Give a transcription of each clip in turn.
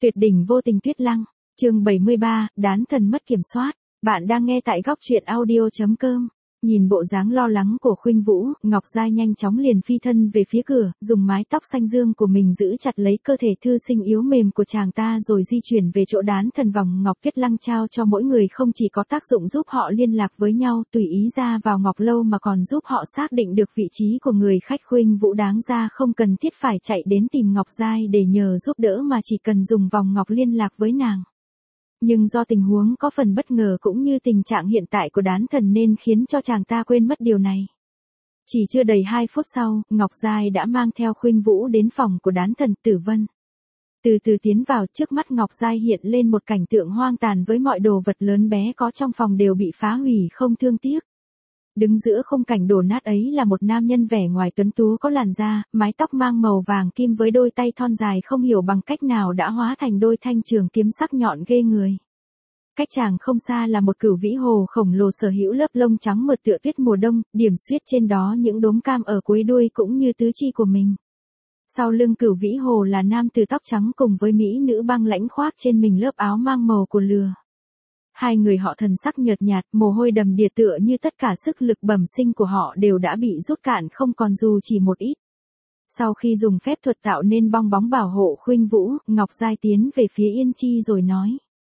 Tuyệt đỉnh vô tình Tuyết Lăng, chương 73, đán thần mất kiểm soát. Bạn đang nghe tại góc truyện audio.com. Nhìn bộ dáng lo lắng của Khuynh Vũ, Ngọc Giai nhanh chóng liền phi thân về phía cửa, dùng mái tóc xanh dương của mình giữ chặt lấy cơ thể thư sinh yếu mềm của chàng ta rồi di chuyển về chỗ đán thần vòng ngọc Tuyết Lăng trao cho mỗi người, không chỉ có tác dụng giúp họ liên lạc với nhau tùy ý ra vào ngọc lâu mà còn giúp họ xác định được vị trí của người khách. Khuynh Vũ đáng ra không cần thiết phải chạy đến tìm Ngọc Giai để nhờ giúp đỡ mà chỉ cần dùng vòng ngọc liên lạc với nàng. Nhưng do tình huống có phần bất ngờ cũng như tình trạng hiện tại của đán thần nên khiến cho chàng ta quên mất điều này. Chỉ chưa đầy 2 phút sau, Ngọc Giai đã mang theo Khuynh Vũ đến phòng của đán thần Tử Vân. Từ từ tiến vào, trước mắt Ngọc Giai hiện lên một cảnh tượng hoang tàn với mọi đồ vật lớn bé có trong phòng đều bị phá hủy không thương tiếc. Đứng giữa khung cảnh đổ nát ấy là một nam nhân vẻ ngoài tuấn tú có làn da, mái tóc mang màu vàng kim với đôi tay thon dài không hiểu bằng cách nào đã hóa thành đôi thanh trường kiếm sắc nhọn ghê người. Cách chàng không xa là một cửu vĩ hồ khổng lồ sở hữu lớp lông trắng mượt tựa tuyết mùa đông, điểm xuyết trên đó những đốm cam ở cuối đuôi cũng như tứ chi của mình. Sau lưng cửu vĩ hồ là nam tử tóc trắng cùng với mỹ nữ băng lãnh khoác trên mình lớp áo mang màu của lừa. Hai người họ thần sắc nhợt nhạt, mồ hôi đầm đìa tựa như tất cả sức lực bẩm sinh của họ đều đã bị rút cạn không còn dù chỉ một ít. Sau khi dùng phép thuật tạo nên bong bóng bảo hộ Khuynh Vũ, Ngọc Giai tiến về phía Yên Chi rồi nói.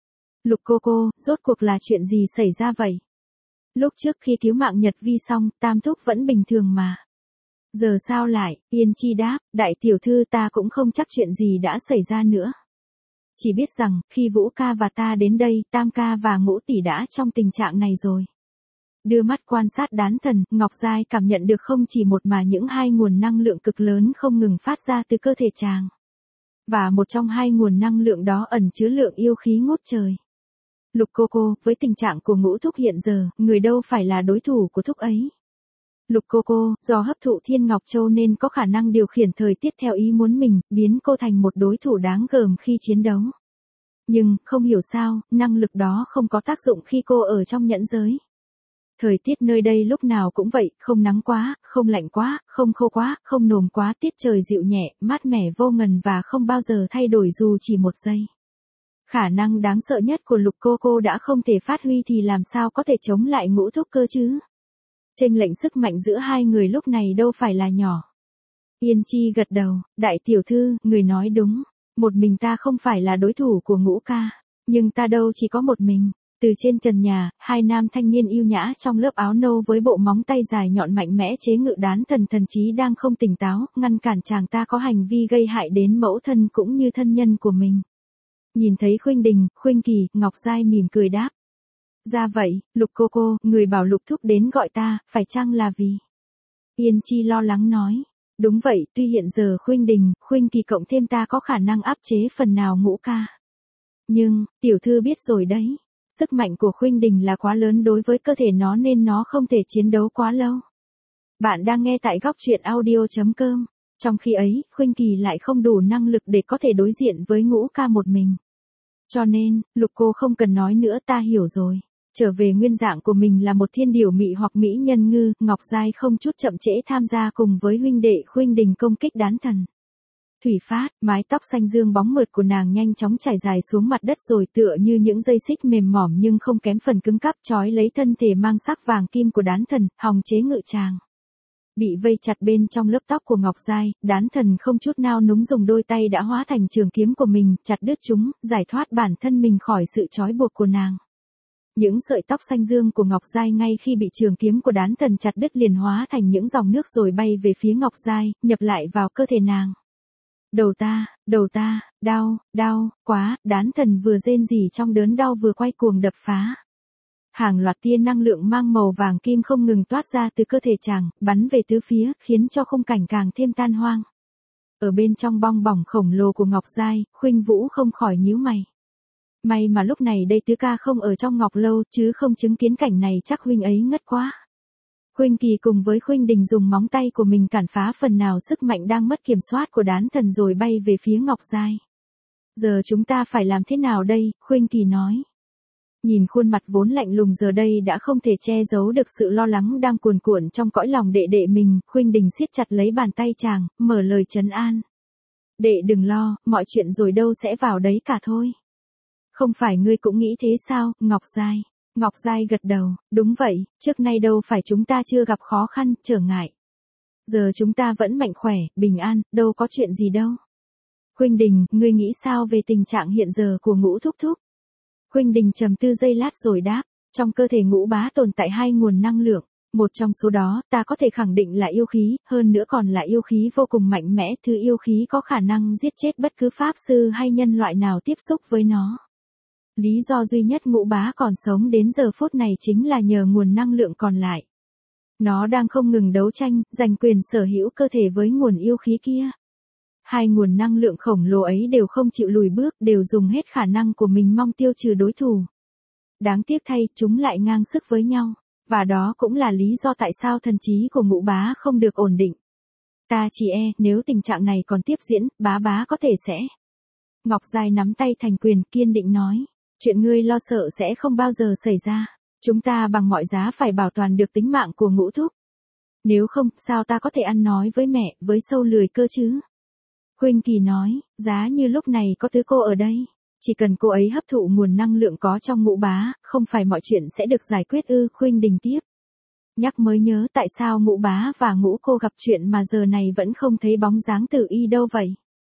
Lục cô, rốt cuộc là chuyện gì xảy ra vậy? Lúc trước khi cứu mạng Nhật Vi xong, Tam Thúc vẫn bình thường mà. Giờ sao lại? Yên Chi đáp, đại tiểu thư ta cũng không chắc chuyện gì đã xảy ra nữa. Chỉ biết rằng, khi Vũ ca và ta đến đây, Tam ca và Ngũ tỷ đã trong tình trạng này rồi. Đưa mắt quan sát đán thần, Ngọc Giai cảm nhận được không chỉ một mà những hai nguồn năng lượng cực lớn không ngừng phát ra từ cơ thể chàng. Và một trong hai nguồn năng lượng đó ẩn chứa lượng yêu khí ngút trời. Lục cô, với tình trạng của Ngũ thúc hiện giờ, người đâu phải là đối thủ của thúc ấy. Lục cô, do hấp thụ Thiên Ngọc Châu nên có khả năng điều khiển thời tiết theo ý muốn mình, biến cô thành một đối thủ đáng gờm khi chiến đấu. Nhưng, không hiểu sao, năng lực đó không có tác dụng khi cô ở trong nhẫn giới. Thời tiết nơi đây lúc nào cũng vậy, không nắng quá, không lạnh quá, không khô quá, không nồm quá, tiết trời dịu nhẹ, mát mẻ vô ngần và không bao giờ thay đổi dù chỉ một giây. Khả năng đáng sợ nhất của Lục cô đã không thể phát huy thì làm sao có thể chống lại Ngũ thúc cơ chứ? Chênh lệch sức mạnh giữa hai người lúc này đâu phải là nhỏ. Yên Chi gật đầu, đại tiểu thư, người nói đúng. Một mình ta không phải là đối thủ của Ngũ ca. Nhưng ta đâu chỉ có một mình. Từ trên trần nhà, hai nam thanh niên yêu nhã trong lớp áo nâu với bộ móng tay dài nhọn mạnh mẽ chế ngự đán thần thần trí đang không tỉnh táo, ngăn cản chàng ta có hành vi gây hại đến mẫu thân cũng như thân nhân của mình. Nhìn thấy Khuynh Đình, Khuynh Kỳ, Ngọc Giai mỉm cười đáp. Ra vậy, Lục cô, người bảo Lục thúc đến gọi ta, phải chăng là vì? Yên Chi lo lắng nói. Đúng vậy, tuy hiện giờ Khuynh Đình, Khuynh Kỳ cộng thêm ta có khả năng áp chế phần nào Ngũ ca. Nhưng, tiểu thư biết rồi đấy, sức mạnh của Khuynh Đình là quá lớn đối với cơ thể nó nên nó không thể chiến đấu quá lâu. Bạn đang nghe tại góc truyện audio.com. Trong khi ấy, Khuynh Kỳ lại không đủ năng lực để có thể đối diện với Ngũ ca một mình. Cho nên, Lục cô không cần nói nữa, ta hiểu rồi. Trở về nguyên dạng của mình là một thiên điểu mị hoặc mỹ nhân ngư, Ngọc Giai không chút chậm trễ tham gia cùng với huynh đệ Khuynh Đình công kích đán thần. Thủy phát, mái tóc xanh dương bóng mượt của nàng nhanh chóng trải dài xuống mặt đất rồi tựa như những dây xích mềm mỏm nhưng không kém phần cứng cáp trói lấy thân thể mang sắc vàng kim của đán thần, hòng chế ngự chàng. Bị vây chặt bên trong lớp tóc của Ngọc Giai, đán thần không chút nao núng dùng đôi tay đã hóa thành trường kiếm của mình, chặt đứt chúng, giải thoát bản thân mình khỏi sự trói buộc của nàng. Những sợi tóc xanh dương của Ngọc Giai ngay khi bị trường kiếm của đán thần chặt đứt liền hóa thành những dòng nước rồi bay về phía Ngọc Giai, nhập lại vào cơ thể nàng. Đầu ta, đau, quá, đán thần vừa rên rỉ trong đớn đau vừa quay cuồng đập phá. Hàng loạt tia năng lượng mang màu vàng kim không ngừng toát ra từ cơ thể chàng, bắn về tứ phía, khiến cho khung cảnh càng thêm tan hoang. Ở bên trong bong bỏng khổng lồ của Ngọc Giai, Khuynh Vũ không khỏi nhíu mày. May mà lúc này đây tứ ca không ở trong ngọc lâu, chứ không chứng kiến cảnh này chắc huynh ấy ngất quá. Khuynh Kỳ cùng với Khuynh Đình dùng móng tay của mình cản phá phần nào sức mạnh đang mất kiểm soát của đán thần rồi bay về phía Ngọc Giai. Giờ chúng ta phải làm thế nào đây? Khuynh Kỳ nói. Nhìn khuôn mặt vốn lạnh lùng giờ đây đã không thể che giấu được sự lo lắng đang cuồn cuộn trong cõi lòng đệ đệ mình, Khuynh Đình siết chặt lấy bàn tay chàng, mở lời trấn an. Đệ đừng lo, mọi chuyện rồi đâu sẽ vào đấy cả thôi. Không phải ngươi cũng nghĩ thế sao, Ngọc Giai? Ngọc Giai gật đầu, đúng vậy, trước nay đâu phải chúng ta chưa gặp khó khăn, trở ngại. Giờ chúng ta vẫn mạnh khỏe, bình an, đâu có chuyện gì đâu. Khuynh Đình, ngươi nghĩ sao về tình trạng hiện giờ của Ngũ thúc thúc? Khuynh Đình trầm tư giây lát rồi đáp, trong cơ thể Ngũ bá tồn tại hai nguồn năng lượng. Một trong số đó, ta có thể khẳng định là yêu khí, hơn nữa còn là yêu khí vô cùng mạnh mẽ, thứ yêu khí có khả năng giết chết bất cứ pháp sư hay nhân loại nào tiếp xúc với nó. Lý do duy nhất Ngũ bá còn sống đến giờ phút này chính là nhờ nguồn năng lượng còn lại. Nó đang không ngừng đấu tranh, giành quyền sở hữu cơ thể với nguồn yêu khí kia. Hai nguồn năng lượng khổng lồ ấy đều không chịu lùi bước, đều dùng hết khả năng của mình mong tiêu trừ đối thủ. Đáng tiếc thay, chúng lại ngang sức với nhau. Và đó cũng là lý do tại sao thần trí của Ngũ bá không được ổn định. Ta chỉ nếu tình trạng này còn tiếp diễn, bá có thể sẽ. Ngọc Giai nắm tay thành quyền, kiên định nói. Chuyện ngươi lo sợ sẽ không bao giờ xảy ra. Chúng ta bằng mọi giá phải bảo toàn được tính mạng của Ngũ thúc. Nếu không, sao ta có thể ăn nói với mẹ, với sâu lười cơ chứ? Khuynh Kỳ nói, giá như lúc này có tứ cô ở đây. Chỉ cần cô ấy hấp thụ nguồn năng lượng có trong Ngũ bá, không phải mọi chuyện sẽ được giải quyết ư? Khuynh Đình tiếp. Nhắc mới nhớ tại sao Ngũ bá và Ngũ cô gặp chuyện mà giờ này vẫn không thấy bóng dáng Tử Y đâu vậy?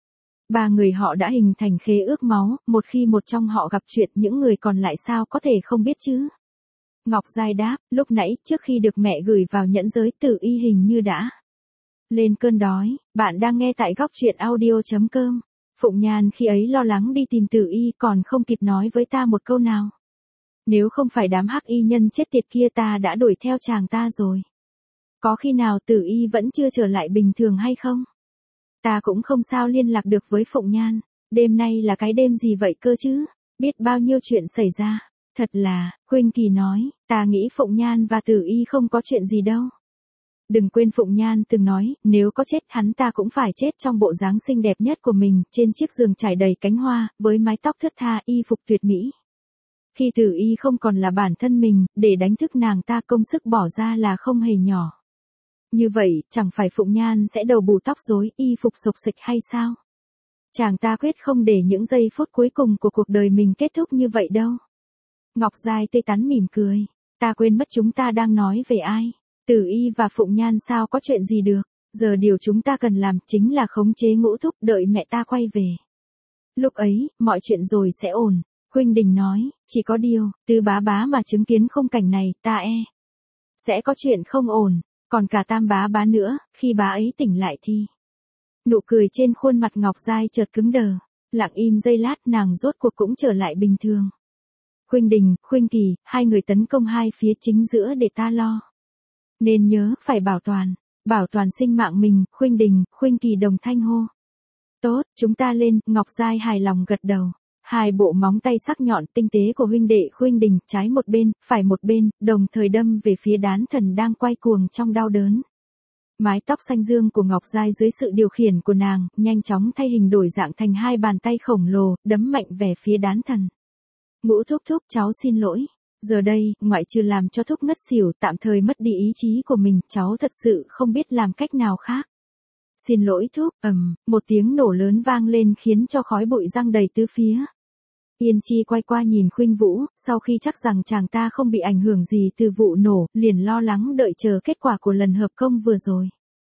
Ba người họ đã hình thành khế ước máu, một khi một trong họ gặp chuyện những người còn lại sao có thể không biết chứ? Ngọc Giai đáp, lúc nãy trước khi được mẹ gửi vào nhẫn giới Tử Y hình như đã lên cơn đói. Bạn đang nghe tại góc truyện audio.com. Phụng Nhan khi ấy lo lắng đi tìm Tử Y còn không kịp nói với ta một câu nào. Nếu không phải đám hắc y nhân chết tiệt kia ta đã đuổi theo chàng ta rồi. Có khi nào Tử Y vẫn chưa trở lại bình thường hay không? Ta cũng không sao liên lạc được với Phụng Nhan. Đêm nay là cái đêm gì vậy cơ chứ? Biết bao nhiêu chuyện xảy ra. Thật là, Khuynh Kỳ nói, ta nghĩ Phụng Nhan và Tử Y không có chuyện gì đâu. Đừng quên Phụng Nhan từng nói, nếu có chết hắn ta cũng phải chết trong bộ dáng xinh đẹp nhất của mình, trên chiếc giường trải đầy cánh hoa, với mái tóc thướt tha, y phục tuyệt mỹ. Khi Tử Y không còn là bản thân mình, để đánh thức nàng ta công sức bỏ ra là không hề nhỏ. Như vậy, chẳng phải Phụng Nhan sẽ đầu bù tóc rối, y phục xộc xệch hay sao? Chàng ta quyết không để những giây phút cuối cùng của cuộc đời mình kết thúc như vậy đâu. Ngọc Giai tê tắn mỉm cười. Ta quên mất chúng ta đang nói về ai. Tử Y và Phụng Nhan sao có chuyện gì được. Giờ điều chúng ta cần làm chính là khống chế Ngũ thúc đợi mẹ ta quay về. Lúc ấy, mọi chuyện rồi sẽ ổn. Khuynh Đình nói, chỉ có điều, từ bá mà chứng kiến khung cảnh này, ta sẽ có chuyện không ổn. Còn cả Tam bá nữa, khi bá ấy tỉnh lại thì. Nụ cười trên khuôn mặt Ngọc Giai chợt cứng đờ. Lặng im giây lát nàng rốt cuộc cũng trở lại bình thường. Khuynh Đình, Khuynh Kỳ, hai người tấn công hai phía chính giữa để ta lo. Nên nhớ, phải bảo toàn sinh mạng mình. Khuynh Đình, Khuynh Kỳ đồng thanh hô. Tốt, chúng ta lên. Ngọc Giai hài lòng gật đầu. Hai bộ móng tay sắc nhọn tinh tế của huynh đệ Khuynh Đình, trái một bên, phải một bên, đồng thời đâm về phía đán thần đang quay cuồng trong đau đớn. Mái tóc xanh dương của Ngọc Giai dưới sự điều khiển của nàng, nhanh chóng thay hình đổi dạng thành hai bàn tay khổng lồ, đấm mạnh về phía đán thần. Ngũ thúc thúc, cháu xin lỗi. Giờ đây, ngoại trừ làm cho thúc ngất xỉu, tạm thời mất đi ý chí của mình, cháu thật sự không biết làm cách nào khác. Xin lỗi thúc, một tiếng nổ lớn vang lên khiến cho khói bụi giăng đầy tứ phía. Yên Chi quay qua nhìn Khuynh Vũ, sau khi chắc rằng chàng ta không bị ảnh hưởng gì từ vụ nổ, liền lo lắng đợi chờ kết quả của lần hợp công vừa rồi.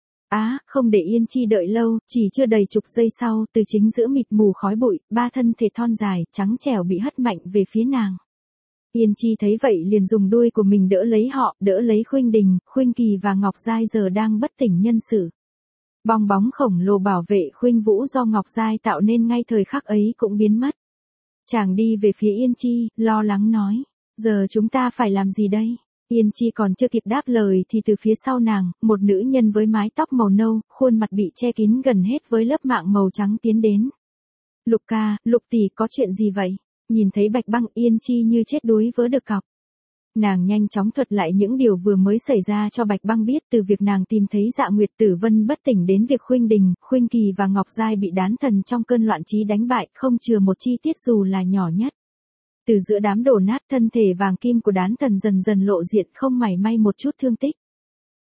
Không để Yên Chi đợi lâu, chỉ chưa đầy chục giây sau, từ chính giữa mịt mù khói bụi, ba thân thể thon dài, trắng trẻo bị hất mạnh về phía nàng. Yên Chi thấy vậy liền dùng đuôi của mình đỡ lấy họ, đỡ lấy Khuynh Đình, Khuynh Kỳ và Ngọc Giai giờ đang bất tỉnh nhân sự. Bong bóng khổng lồ bảo vệ Khuynh Vũ do Ngọc Giai tạo nên ngay thời khắc ấy cũng biến mất. Chàng đi về phía Yên Chi, lo lắng nói, giờ chúng ta phải làm gì đây? Yên Chi còn chưa kịp đáp lời thì từ phía sau nàng, một nữ nhân với mái tóc màu nâu, khuôn mặt bị che kín gần hết với lớp mạng màu trắng tiến đến. Lục ca, Lục tỷ, có chuyện gì vậy? Nhìn thấy Bạch Băng, Yên Chi như chết đuối vớ được cọc. Nàng nhanh chóng thuật lại những điều vừa mới xảy ra cho Bạch Băng biết, từ việc nàng tìm thấy Dạ Nguyệt Tử Vân bất tỉnh đến việc Khuynh Đình, Khuynh Kỳ và Ngọc Giai bị đán thần trong cơn loạn trí đánh bại, không chừa một chi tiết dù là nhỏ nhất. Từ giữa đám đổ nát, thân thể vàng kim của đán thần dần dần lộ diện, không mảy may một chút thương tích.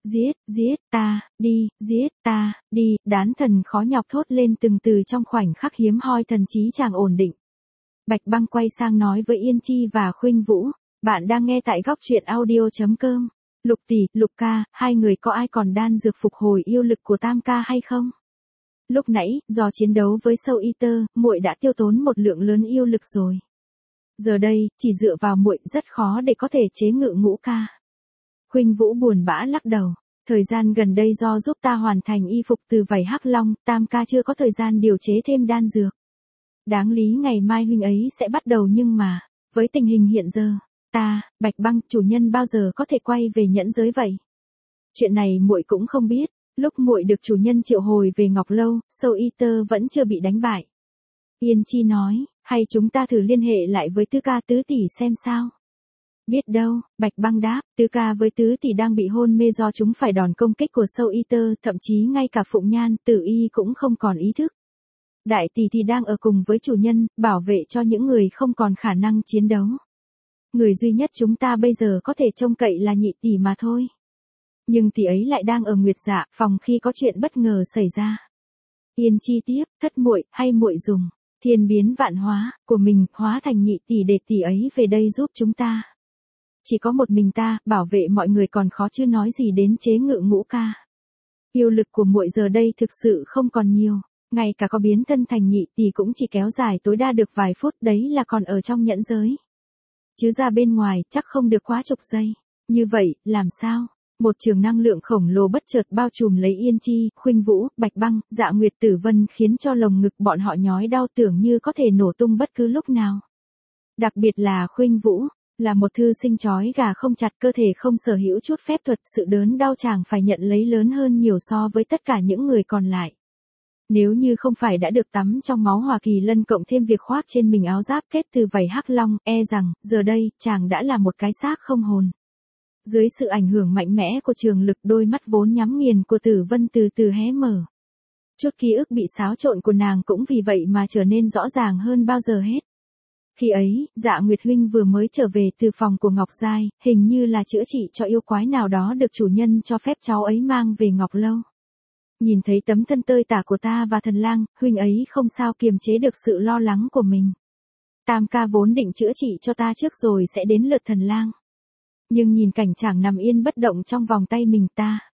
giết ta, đi, giết ta, đi, đán thần khó nhọc thốt lên từng từ trong khoảnh khắc hiếm hoi thần trí chàng ổn định. Bạch Băng quay sang nói với Yên Chi và Khuynh Vũ, bạn đang nghe tại góc truyện audio.com. Lục tỷ, Lục ca, hai người có ai còn đan dược phục hồi yêu lực của Tam ca hay không? Lúc nãy, do chiến đấu với sâu Eater, muội đã tiêu tốn một lượng lớn yêu lực rồi. Giờ đây, chỉ dựa vào muội rất khó để có thể chế ngự Ngũ ca. Khuynh Vũ buồn bã lắc đầu. Thời gian gần đây do giúp ta hoàn thành y phục từ vảy hắc long, Tam ca chưa có thời gian điều chế thêm đan dược. Đáng lý ngày mai huynh ấy sẽ bắt đầu nhưng mà, với tình hình hiện giờ, ta, Bạch Băng, chủ nhân bao giờ có thể quay về nhẫn giới vậy? Chuyện này muội cũng không biết, lúc muội được chủ nhân triệu hồi về Ngọc Lâu, sâu Eater vẫn chưa bị đánh bại. Yên Chi nói, hay chúng ta thử liên hệ lại với Tứ ca Tứ tỷ xem sao? Biết đâu, Bạch Băng đáp, Tứ ca với Tứ tỷ đang bị hôn mê do chúng phải đòn công kích của sâu Eater, thậm chí ngay cả Phụng Nhan, Tử Y cũng không còn ý thức. Đại tỷ thì đang ở cùng với chủ nhân, bảo vệ cho những người không còn khả năng chiến đấu. Người duy nhất chúng ta bây giờ có thể trông cậy là nhị tỷ mà thôi. Nhưng tỷ ấy lại đang ở Nguyệt Dạ, phòng khi có chuyện bất ngờ xảy ra. Yên Chi tiếp, thất muội, hay muội dùng thiên biến vạn hóa của mình hóa thành nhị tỷ để tỷ ấy về đây giúp chúng ta. Chỉ có một mình ta, bảo vệ mọi người còn khó chứ nói gì đến chế ngự Ngũ ca. Yêu lực của muội giờ đây thực sự không còn nhiều, ngay cả có biến thân thành nhị tỷ cũng chỉ kéo dài tối đa được vài phút, đấy là còn ở trong nhẫn giới. Chứ ra bên ngoài chắc không được quá chục giây. Như vậy, làm sao? Một trường năng lượng khổng lồ bất chợt bao trùm lấy Yên Chi, Khuynh Vũ, Bạch Băng, Dạ Nguyệt Tử Vân khiến cho lồng ngực bọn họ nhói đau tưởng như có thể nổ tung bất cứ lúc nào. Đặc biệt là Khuynh Vũ, là một thư sinh chói gà không chặt, cơ thể không sở hữu chút phép thuật, sự đớn đau chàng phải nhận lấy lớn hơn nhiều so với tất cả những người còn lại. Nếu như không phải đã được tắm trong máu Hỏa Kỳ Lân cộng thêm việc khoác trên mình áo giáp kết từ vảy hắc long, e rằng, giờ đây, chàng đã là một cái xác không hồn. Dưới sự ảnh hưởng mạnh mẽ của trường lực, đôi mắt vốn nhắm nghiền của Tử Vân từ từ hé mở. Chút ký ức bị xáo trộn của nàng cũng vì vậy mà trở nên rõ ràng hơn bao giờ hết. Khi ấy, Dạ Nguyệt huynh vừa mới trở về từ phòng của Ngọc Giai, hình như là chữa trị cho yêu quái nào đó được chủ nhân cho phép cháu ấy mang về Ngọc Lâu. Nhìn thấy tấm thân tơi tả của ta và thần lang, huynh ấy không sao kiềm chế được sự lo lắng của mình. Tam ca vốn định chữa trị cho ta trước rồi sẽ đến lượt thần lang. Nhưng nhìn cảnh chàng nằm yên bất động trong vòng tay mình,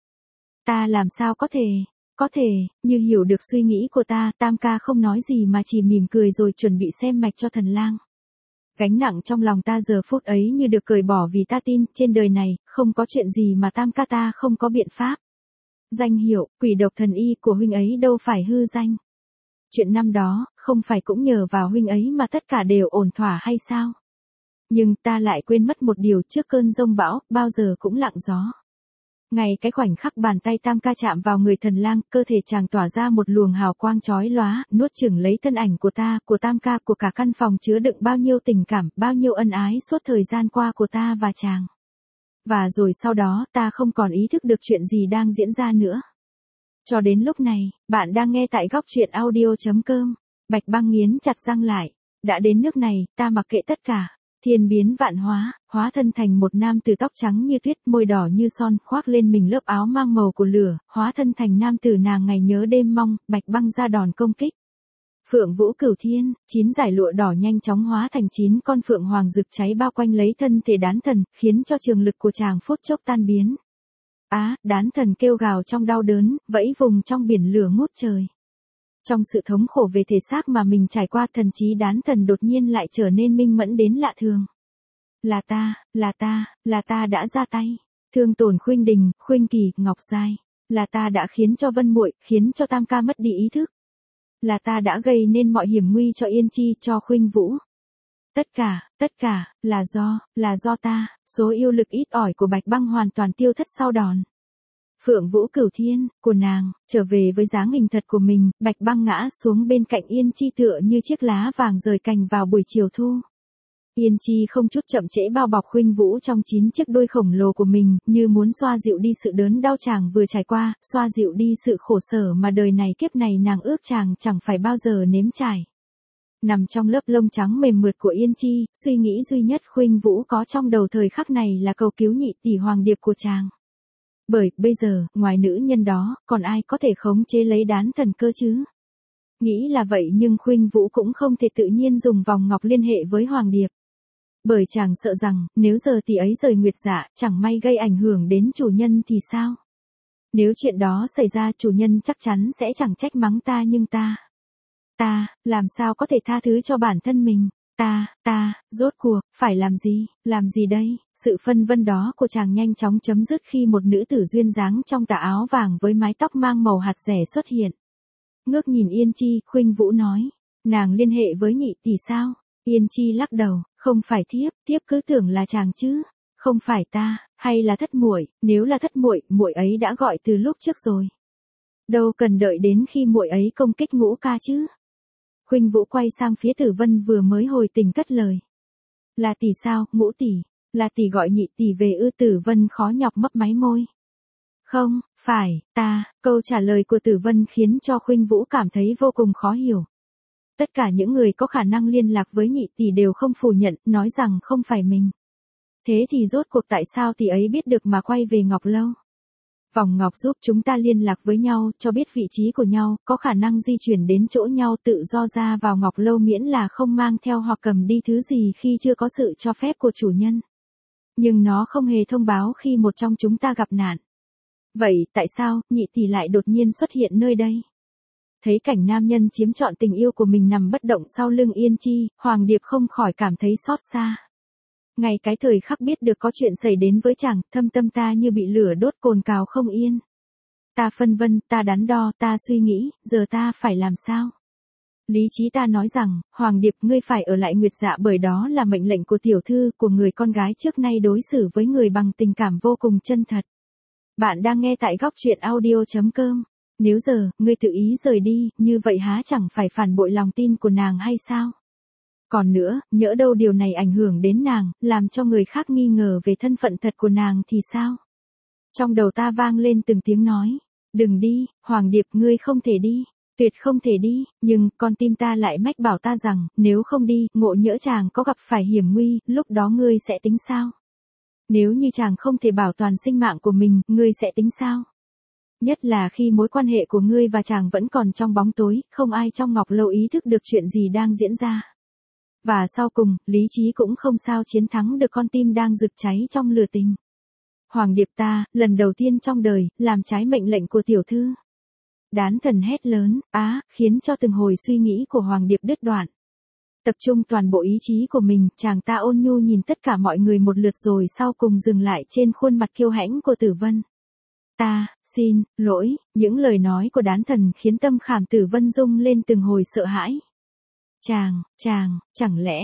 ta làm sao có thể, như hiểu được suy nghĩ của ta, Tam ca không nói gì mà chỉ mỉm cười rồi chuẩn bị xem mạch cho thần lang. Gánh nặng trong lòng ta giờ phút ấy như được cởi bỏ vì ta tin, trên đời này, không có chuyện gì mà Tam ca ta không có biện pháp. Danh hiệu, Quỷ Độc Thần Y của huynh ấy đâu phải hư danh. Chuyện năm đó, không phải cũng nhờ vào huynh ấy mà tất cả đều ổn thỏa hay sao? Nhưng ta lại quên mất một điều, trước cơn giông bão, bao giờ cũng lặng gió. Ngay cái khoảnh khắc bàn tay Tam ca chạm vào người thần lang, cơ thể chàng tỏa ra một luồng hào quang chói lóa, nuốt chửng lấy thân ảnh của ta, của Tam ca, của cả căn phòng chứa đựng bao nhiêu tình cảm, bao nhiêu ân ái suốt thời gian qua của ta và chàng. Và rồi sau đó, ta không còn ý thức được chuyện gì đang diễn ra nữa. Cho đến lúc này, bạn đang nghe tại góc truyện audio.com. Bạch Băng nghiến chặt răng lại. Đã đến nước này, ta mặc kệ tất cả. Thiên biến vạn hóa, hóa thân thành một nam tử tóc trắng như tuyết, môi đỏ như son, khoác lên mình lớp áo mang màu của lửa, hóa thân thành nam tử nàng ngày nhớ đêm mong. Bạch Băng ra đòn công kích. Phượng Vũ Cửu Thiên, 9 dải lụa đỏ nhanh chóng hóa thành 9 con phượng hoàng rực cháy bao quanh lấy thân thể đán thần, khiến cho trường lực của chàng phút chốc tan biến. Đán thần kêu gào trong đau đớn, vẫy vùng trong biển lửa ngút trời. Trong sự thống khổ về thể xác mà mình trải qua, thần trí đán thần đột nhiên lại trở nên minh mẫn đến lạ thường. Là ta đã ra tay, thương tổn Khuynh Đình, Khuynh Kỳ, Ngọc Giai. Là ta đã khiến cho Vân muội, khiến cho Tam ca mất đi ý thức. Là ta đã gây nên mọi hiểm nguy cho Yên Chi, cho Khuynh Vũ. Tất cả, là do ta, số yêu lực ít ỏi của Bạch Băng hoàn toàn tiêu thất sau đòn. Phượng Vũ Cửu Thiên, của nàng, trở về với dáng hình thật của mình, Bạch Băng ngã xuống bên cạnh Yên Chi tựa như chiếc lá vàng rời cành vào buổi chiều thu. Yên Chi không chút chậm trễ bao bọc Khuynh Vũ trong 9 chiếc đuôi khổng lồ của mình, như muốn xoa dịu đi sự đớn đau chàng vừa trải qua, xoa dịu đi sự khổ sở mà đời này kiếp này nàng ước chàng chẳng phải bao giờ nếm trải. Nằm trong lớp lông trắng mềm mượt của Yên Chi, suy nghĩ duy nhất Khuynh Vũ có trong đầu thời khắc này là cầu cứu nhị tỷ hoàng điệp của chàng. Bởi bây giờ, ngoài nữ nhân đó, còn ai có thể khống chế lấy đán thần cơ chứ? Nghĩ là vậy nhưng Khuynh Vũ cũng không thể tự nhiên dùng vòng ngọc liên hệ với Hoàng Điệp. Bởi chàng sợ rằng, nếu giờ tỷ ấy rời Nguyệt Dạ, chẳng may gây ảnh hưởng đến chủ nhân thì sao? Nếu chuyện đó xảy ra chủ nhân chắc chắn sẽ chẳng trách mắng ta nhưng ta, làm sao có thể tha thứ cho bản thân mình? Rốt cuộc, phải làm gì đây? Sự phân vân đó của chàng nhanh chóng chấm dứt khi một nữ tử duyên dáng trong tà áo vàng với mái tóc mang màu hạt rẻ xuất hiện. Ngước nhìn Yên Chi, Khuynh Vũ nói, nàng liên hệ với nhị tỷ sao? Yên Chi lắc đầu, không phải thiếp cứ tưởng là chàng chứ. Không phải ta, hay là thất muội, nếu là thất muội, muội ấy đã gọi từ lúc trước rồi. Đâu cần đợi đến khi muội ấy công kích Ngũ ca chứ. Khuynh Vũ quay sang phía Tử Vân vừa mới hồi tỉnh cất lời. Là tỷ sao, Ngũ tỷ, là tỷ gọi nhị tỷ về ư? Tử Vân khó nhọc mấp máy môi. Không, phải, ta, câu trả lời của Tử Vân khiến cho Khuynh Vũ cảm thấy vô cùng khó hiểu. Tất cả những người có khả năng liên lạc với nhị tỷ đều không phủ nhận, nói rằng không phải mình. Thế thì rốt cuộc tại sao tỷ ấy biết được mà quay về Ngọc Lâu? Vòng ngọc giúp chúng ta liên lạc với nhau, cho biết vị trí của nhau, có khả năng di chuyển đến chỗ nhau tự do ra vào Ngọc Lâu miễn là không mang theo hoặc cầm đi thứ gì khi chưa có sự cho phép của chủ nhân. Nhưng nó không hề thông báo khi một trong chúng ta gặp nạn. Vậy, tại sao, nhị tỷ lại đột nhiên xuất hiện nơi đây? Thấy cảnh nam nhân chiếm trọn tình yêu của mình nằm bất động sau lưng Yên Chi, Hoàng Điệp không khỏi cảm thấy xót xa. Ngay cái thời khắc biết được có chuyện xảy đến với chàng, thâm tâm ta như bị lửa đốt cồn cào không yên. Ta phân vân, ta đắn đo, ta suy nghĩ, giờ ta phải làm sao? Lý trí ta nói rằng, Hoàng Điệp ngươi phải ở lại Nguyệt Dạ bởi đó là mệnh lệnh của tiểu thư, của người con gái trước nay đối xử với người bằng tình cảm vô cùng chân thật. Bạn đang nghe tại góc truyện audio.com. Nếu giờ, ngươi tự ý rời đi, như vậy há chẳng phải phản bội lòng tin của nàng hay sao? Còn nữa, nhỡ đâu điều này ảnh hưởng đến nàng, làm cho người khác nghi ngờ về thân phận thật của nàng thì sao? Trong đầu ta vang lên từng tiếng nói, đừng đi, Hoàng Điệp ngươi không thể đi, tuyệt không thể đi, nhưng con tim ta lại mách bảo ta rằng, nếu không đi, ngộ nhỡ chàng có gặp phải hiểm nguy, lúc đó ngươi sẽ tính sao? Nếu như chàng không thể bảo toàn sinh mạng của mình, ngươi sẽ tính sao? Nhất là khi mối quan hệ của ngươi và chàng vẫn còn trong bóng tối, không ai trong Ngọc Lâu ý thức được chuyện gì đang diễn ra. Và sau cùng, lý trí cũng không sao chiến thắng được con tim đang rực cháy trong lửa tình. Hoàng Điệp ta, lần đầu tiên trong đời, làm trái mệnh lệnh của tiểu thư. Đán thần hét lớn, khiến cho từng hồi suy nghĩ của Hoàng Điệp đứt đoạn. Tập trung toàn bộ ý chí của mình, chàng ta ôn nhu nhìn tất cả mọi người một lượt rồi sau cùng dừng lại trên khuôn mặt kiêu hãnh của Tử Vân. Ta, xin, lỗi, những lời nói của đán thần khiến tâm khảm Tử Vân rung lên từng hồi sợ hãi. Chẳng lẽ,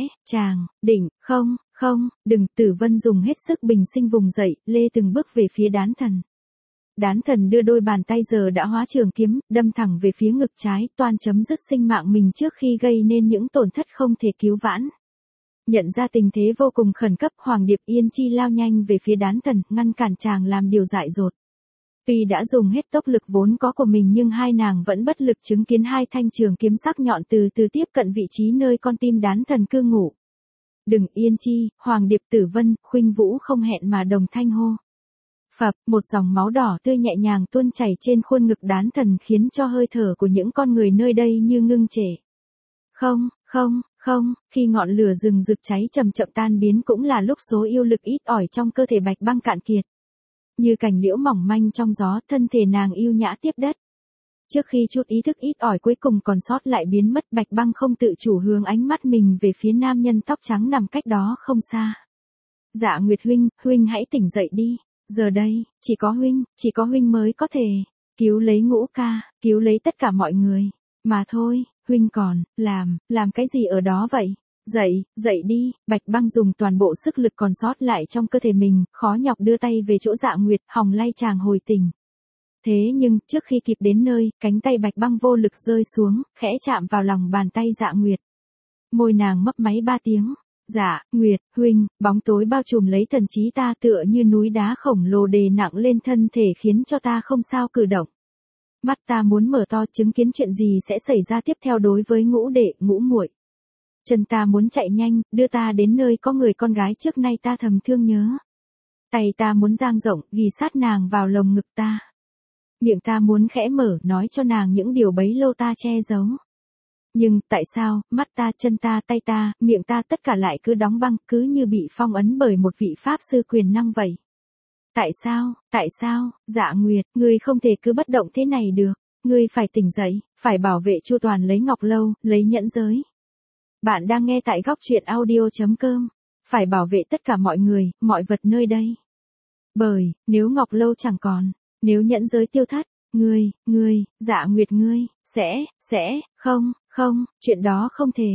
không, đừng, Tử Vân dùng hết sức bình sinh vùng dậy, lê từng bước về phía đán thần. Đán thần đưa đôi bàn tay giờ đã hóa trường kiếm, đâm thẳng về phía ngực trái, toan chấm dứt sinh mạng mình trước khi gây nên những tổn thất không thể cứu vãn. Nhận ra tình thế vô cùng khẩn cấp, Hoàng Điệp Yên Chi lao nhanh về phía đán thần, ngăn cản chàng làm điều dại dột. Tuy đã dùng hết tốc lực vốn có của mình nhưng hai nàng vẫn bất lực chứng kiến hai thanh trường kiếm sắc nhọn từ từ tiếp cận vị trí nơi con tim đán thần cư ngụ. Đừng, Yên Chi, Hoàng Điệp, Tử Vân, Khuynh Vũ không hẹn mà đồng thanh hô. Phập, một dòng máu đỏ tươi nhẹ nhàng tuôn chảy trên khuôn ngực đán thần khiến cho hơi thở của những con người nơi đây như ngưng trệ. Không, khi ngọn lửa rừng rực cháy chậm chậm tan biến cũng là lúc số yêu lực ít ỏi trong cơ thể Bạch Băng cạn kiệt. Như cành liễu mỏng manh trong gió, thân thể nàng yêu nhã tiếp đất. Trước khi chút ý thức ít ỏi cuối cùng còn sót lại biến mất, Bạch Băng không tự chủ hướng ánh mắt mình về phía nam nhân tóc trắng nằm cách đó không xa. Dạ Nguyệt huynh hãy tỉnh dậy đi, giờ đây, chỉ có huynh mới có thể cứu lấy Ngũ ca, cứu lấy tất cả mọi người, mà thôi, huynh còn, làm cái gì ở đó vậy? Dậy đi, Bạch Băng dùng toàn bộ sức lực còn sót lại trong cơ thể mình, khó nhọc đưa tay về chỗ Dạ Nguyệt, hòng lay chàng hồi tỉnh. Thế nhưng, trước khi kịp đến nơi, cánh tay Bạch Băng vô lực rơi xuống, khẽ chạm vào lòng bàn tay Dạ Nguyệt. Môi nàng mấp máy 3 tiếng. Dạ, Nguyệt, huynh, bóng tối bao trùm lấy thần trí ta tựa như núi đá khổng lồ đè nặng lên thân thể khiến cho ta không sao cử động. Mắt ta muốn mở to chứng kiến chuyện gì sẽ xảy ra tiếp theo đối với Ngũ đệ, Ngũ muội. Chân ta muốn chạy nhanh, đưa ta đến nơi có người con gái trước nay ta thầm thương nhớ. Tay ta muốn dang rộng, ghì sát nàng vào lồng ngực ta. Miệng ta muốn khẽ mở, nói cho nàng những điều bấy lâu ta che giấu. Nhưng, tại sao, mắt ta, chân ta, tay ta, miệng ta tất cả lại cứ đóng băng, cứ như bị phong ấn bởi một vị pháp sư quyền năng vậy? Tại sao, Dạ Nguyệt, ngươi không thể cứ bất động thế này được. Ngươi phải tỉnh dậy, phải bảo vệ chu toàn lấy ngọc lâu, lấy nhẫn giới. Bạn đang nghe tại góc truyện audio.com. Phải bảo vệ tất cả mọi người, mọi vật nơi đây. Bởi, nếu ngọc lâu chẳng còn, nếu nhẫn giới tiêu thất, ngươi, Dạ Nguyệt ngươi, không, chuyện đó không thể,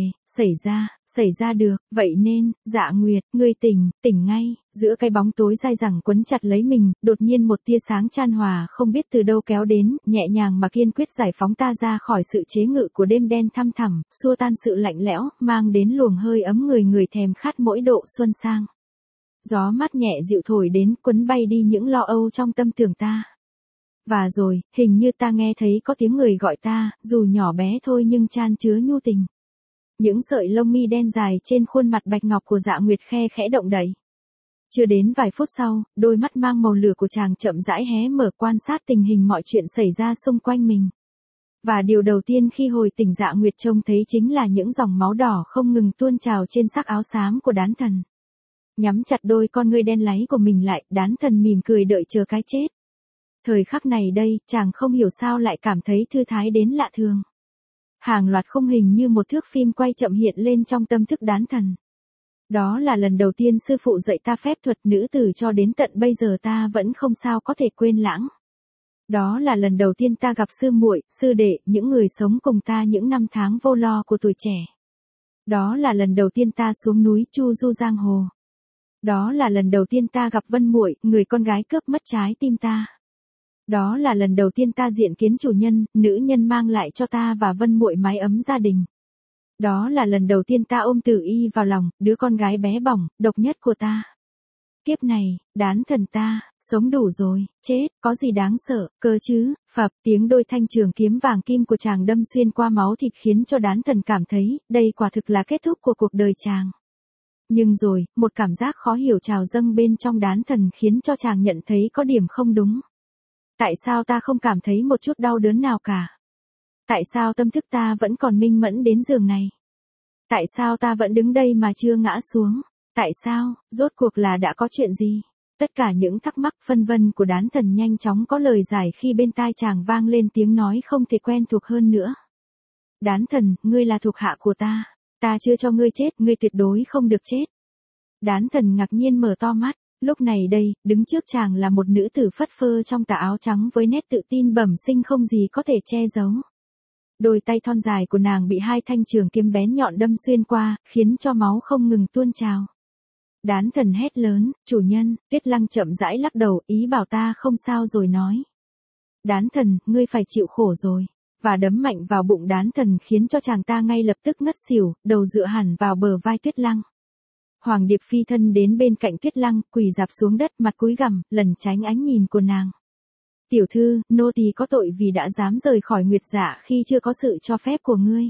xảy ra được, vậy nên, Dạ Nguyệt, ngươi tỉnh ngay, giữa cái bóng tối dai dẳng quấn chặt lấy mình, đột nhiên một tia sáng chan hòa không biết từ đâu kéo đến, nhẹ nhàng mà kiên quyết giải phóng ta ra khỏi sự chế ngự của đêm đen thăm thẳm, xua tan sự lạnh lẽo, mang đến luồng hơi ấm người thèm khát mỗi độ xuân sang. Gió mát nhẹ dịu thổi đến, quấn bay đi những lo âu trong tâm tưởng ta. Và rồi, hình như ta nghe thấy có tiếng người gọi ta, dù nhỏ bé thôi nhưng chan chứa nhu tình. Những sợi lông mi đen dài trên khuôn mặt bạch ngọc của Dạ Nguyệt khe khẽ động đậy. Chưa đến vài phút sau, đôi mắt mang màu lửa của chàng chậm rãi hé mở quan sát tình hình mọi chuyện xảy ra xung quanh mình. Và điều đầu tiên khi hồi tỉnh Dạ Nguyệt trông thấy chính là những dòng máu đỏ không ngừng tuôn trào trên sắc áo xám của đán thần. Nhắm chặt đôi con ngươi đen láy của mình lại, đán thần mỉm cười đợi chờ cái chết. Thời khắc này đây, chàng không hiểu sao lại cảm thấy thư thái đến lạ thường. Hàng loạt khung hình như một thước phim quay chậm hiện lên trong tâm thức đán thần. Đó là lần đầu tiên sư phụ dạy ta phép thuật nữ tử cho đến tận bây giờ ta vẫn không sao có thể quên lãng. Đó là lần đầu tiên ta gặp sư muội, sư đệ, những người sống cùng ta những năm tháng vô lo của tuổi trẻ. Đó là lần đầu tiên ta xuống núi chu du giang hồ. Đó là lần đầu tiên ta gặp Vân muội, người con gái cướp mất trái tim ta. Đó là lần đầu tiên ta diện kiến chủ nhân, nữ nhân mang lại cho ta và Vân muội mái ấm gia đình. Đó là lần đầu tiên ta ôm Tử Y vào lòng, đứa con gái bé bỏng, độc nhất của ta. Kiếp này, đán thần ta, sống đủ rồi, chết, có gì đáng sợ, cơ chứ, phập, tiếng đôi thanh trường kiếm vàng kim của chàng đâm xuyên qua máu thịt khiến cho đán thần cảm thấy, đây quả thực là kết thúc của cuộc đời chàng. Nhưng rồi, một cảm giác khó hiểu trào dâng bên trong đán thần khiến cho chàng nhận thấy có điểm không đúng. Tại sao ta không cảm thấy một chút đau đớn nào cả? Tại sao tâm thức ta vẫn còn minh mẫn đến giường này? Tại sao ta vẫn đứng đây mà chưa ngã xuống? Tại sao, rốt cuộc là đã có chuyện gì? Tất cả những thắc mắc phân vân của đán thần nhanh chóng có lời giải khi bên tai chàng vang lên tiếng nói không thể quen thuộc hơn nữa. Đán thần, ngươi là thuộc hạ của ta. Ta chưa cho ngươi chết, ngươi tuyệt đối không được chết. Đán thần ngạc nhiên mở to mắt. Lúc này đây, đứng trước chàng là một nữ tử phất phơ trong tà áo trắng với nét tự tin bẩm sinh không gì có thể che giấu. Đôi tay thon dài của nàng bị hai thanh trường kiếm bén nhọn đâm xuyên qua, khiến cho máu không ngừng tuôn trào. Đán thần hét lớn, chủ nhân, Tuyết Lăng chậm rãi lắc đầu, ý bảo ta không sao rồi nói. Đán thần, ngươi phải chịu khổ rồi. Và đấm mạnh vào bụng đán thần khiến cho chàng ta ngay lập tức ngất xỉu, đầu dựa hẳn vào bờ vai Tuyết Lăng. Hoàng Điệp phi thân đến bên cạnh Tuyết Lăng, quỳ rạp xuống đất mặt cúi gằm, lẩn tránh ánh nhìn của nàng. Tiểu thư, nô tỳ có tội vì đã dám rời khỏi Nguyệt Dạ khi chưa có sự cho phép của ngươi.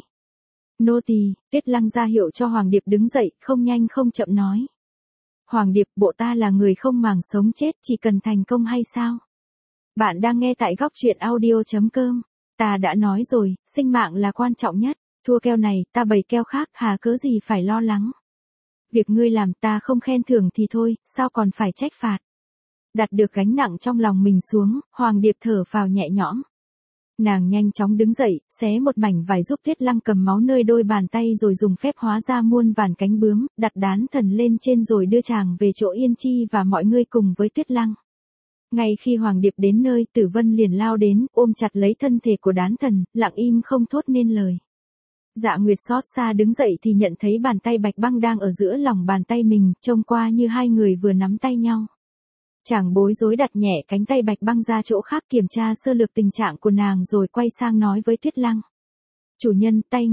Nô tỳ, Tuyết Lăng ra hiệu cho Hoàng Điệp đứng dậy, không nhanh không chậm nói. Hoàng Điệp, bộ ta là người không màng sống chết, chỉ cần thành công hay sao? Bạn đang nghe tại góc truyện audio.com. Ta đã nói rồi, sinh mạng là quan trọng nhất, thua keo này, ta bày keo khác, hà cớ gì phải lo lắng. Việc ngươi làm ta không khen thưởng thì thôi, sao còn phải trách phạt. Đặt được gánh nặng trong lòng mình xuống, Hoàng Điệp thở phào nhẹ nhõm. Nàng nhanh chóng đứng dậy, xé một mảnh vải giúp Tuyết Lăng cầm máu nơi đôi bàn tay rồi dùng phép hóa ra muôn vàn cánh bướm, đặt đán thần lên trên rồi đưa chàng về chỗ Yên Chi và mọi người cùng với Tuyết Lăng. Ngay khi Hoàng Điệp đến nơi, Tử Vân liền lao đến, ôm chặt lấy thân thể của đán thần, lặng im không thốt nên lời. Dạ Nguyệt xót xa đứng dậy thì nhận thấy bàn tay Bạch Băng đang ở giữa lòng bàn tay mình, trông qua như hai người vừa nắm tay nhau. Chàng bối rối đặt nhẹ cánh tay Bạch Băng ra chỗ khác kiểm tra sơ lược tình trạng của nàng rồi quay sang nói với Tuyết Lăng. Chủ nhân, tay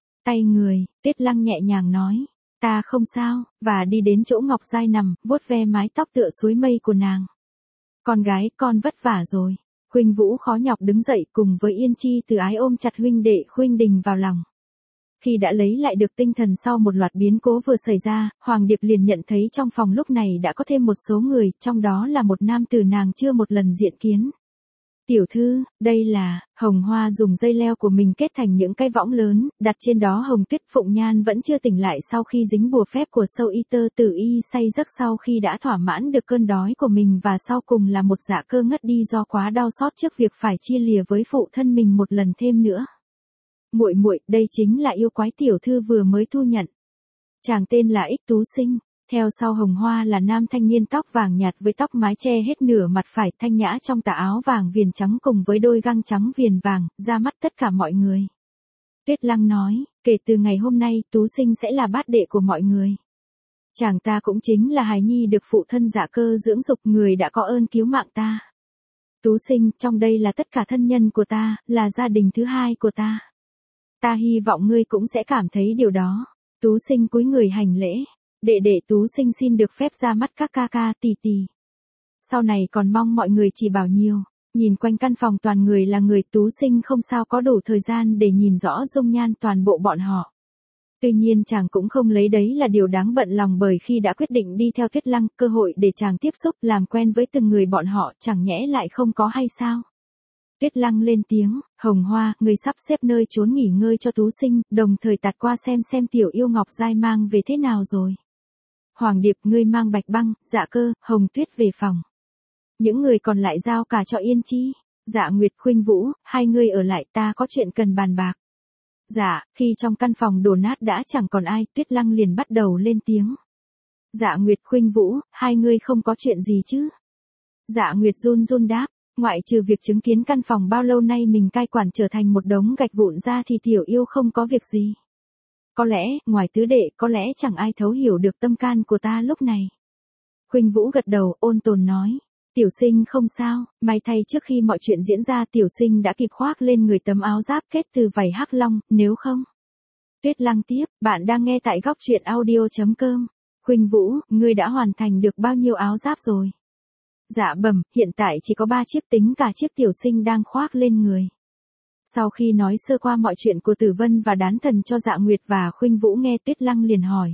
người, Tuyết Lăng nhẹ nhàng nói. Ta không sao, và đi đến chỗ Ngọc Giai nằm, vuốt ve mái tóc tựa suối mây của nàng. Con gái, con vất vả rồi. Khuynh Vũ khó nhọc đứng dậy cùng với Yên Chi từ ái ôm chặt huynh đệ Khuynh Đình vào lòng. Khi đã lấy lại được tinh thần sau một loạt biến cố vừa xảy ra, Hoàng Điệp liền nhận thấy trong phòng lúc này đã có thêm một số người, trong đó là một nam tử nàng chưa một lần diện kiến. Tiểu thư, đây là, Hồng Hoa dùng dây leo của mình kết thành những cái võng lớn, đặt trên đó Hồng Tuyết Phụng Nhan vẫn chưa tỉnh lại sau khi dính bùa phép của sâu y tơ tử y say giấc sau khi đã thỏa mãn được cơn đói của mình và sau cùng là một Dạ Cơ ngất đi do quá đau xót trước việc phải chia lìa với phụ thân mình một lần thêm nữa. Muội muội, đây chính là yêu quái tiểu thư vừa mới thu nhận. Chàng tên là Ích Tú Sinh. Theo sau Hồng Hoa là nam thanh niên tóc vàng nhạt với tóc mái che hết nửa mặt phải, thanh nhã trong tà áo vàng viền trắng cùng với đôi găng trắng viền vàng, ra mắt tất cả mọi người. Tuyết Lăng nói, kể từ ngày hôm nay Tú Sinh sẽ là bát đệ của mọi người. Chàng ta cũng chính là hài nhi được phụ thân Dạ Cơ dưỡng dục, người đã có ơn cứu mạng ta. Tú Sinh, trong đây là tất cả thân nhân của ta, là gia đình thứ hai của ta. Ta hy vọng ngươi cũng sẽ cảm thấy điều đó. Tú Sinh cúi người hành lễ. Đệ đệ Tú Sinh xin được phép ra mắt các ca ca tỷ tỷ. Sau này còn mong mọi người chỉ bảo nhiều. Nhìn quanh căn phòng toàn người là người, Tú Sinh không sao có đủ thời gian để nhìn rõ dung nhan toàn bộ bọn họ. Tuy nhiên chàng cũng không lấy đấy là điều đáng bận lòng, bởi khi đã quyết định đi theo Tuyết Lăng, cơ hội để chàng tiếp xúc làm quen với từng người bọn họ chẳng nhẽ lại không có hay sao? Tuyết Lăng lên tiếng, Hồng Hoa, người sắp xếp nơi trốn nghỉ ngơi cho Tú Sinh, đồng thời tạt qua xem tiểu yêu Ngọc Giai mang về thế nào rồi. Hoàng Điệp, ngươi mang Bạch Băng, Dạ Cơ, Hồng Tuyết về phòng. Những người còn lại giao cả cho Yên Chi. Dạ Nguyệt, Khuynh Vũ, hai người ở lại, ta có chuyện cần bàn bạc. Dạ, khi trong căn phòng đổ nát đã chẳng còn ai, Tuyết Lăng liền bắt đầu lên tiếng. Dạ Nguyệt, Khuynh Vũ, hai người không có chuyện gì chứ? Dạ Nguyệt run run đáp, ngoại trừ việc chứng kiến căn phòng bao lâu nay mình cai quản trở thành một đống gạch vụn ra thì tiểu yêu không có việc gì. Có lẽ, ngoài tứ đệ, có lẽ chẳng ai thấu hiểu được tâm can của ta lúc này. Khuynh Vũ gật đầu, ôn tồn nói. Tiểu Sinh không sao, may thay trước khi mọi chuyện diễn ra Tiểu Sinh đã kịp khoác lên người tấm áo giáp kết từ vảy hắc long, nếu không. Tuyết Lăng tiếp, bạn đang nghe tại góc truyện audio.com. Khuynh Vũ, ngươi đã hoàn thành được bao nhiêu áo giáp rồi? Dạ bẩm, hiện tại chỉ có 3 chiếc tính cả chiếc Tiểu Sinh đang khoác lên người. Sau khi nói sơ qua mọi chuyện của Tử Vân và Đán Thần cho Dạ Nguyệt và Khuynh Vũ nghe, Tuyết Lăng liền hỏi.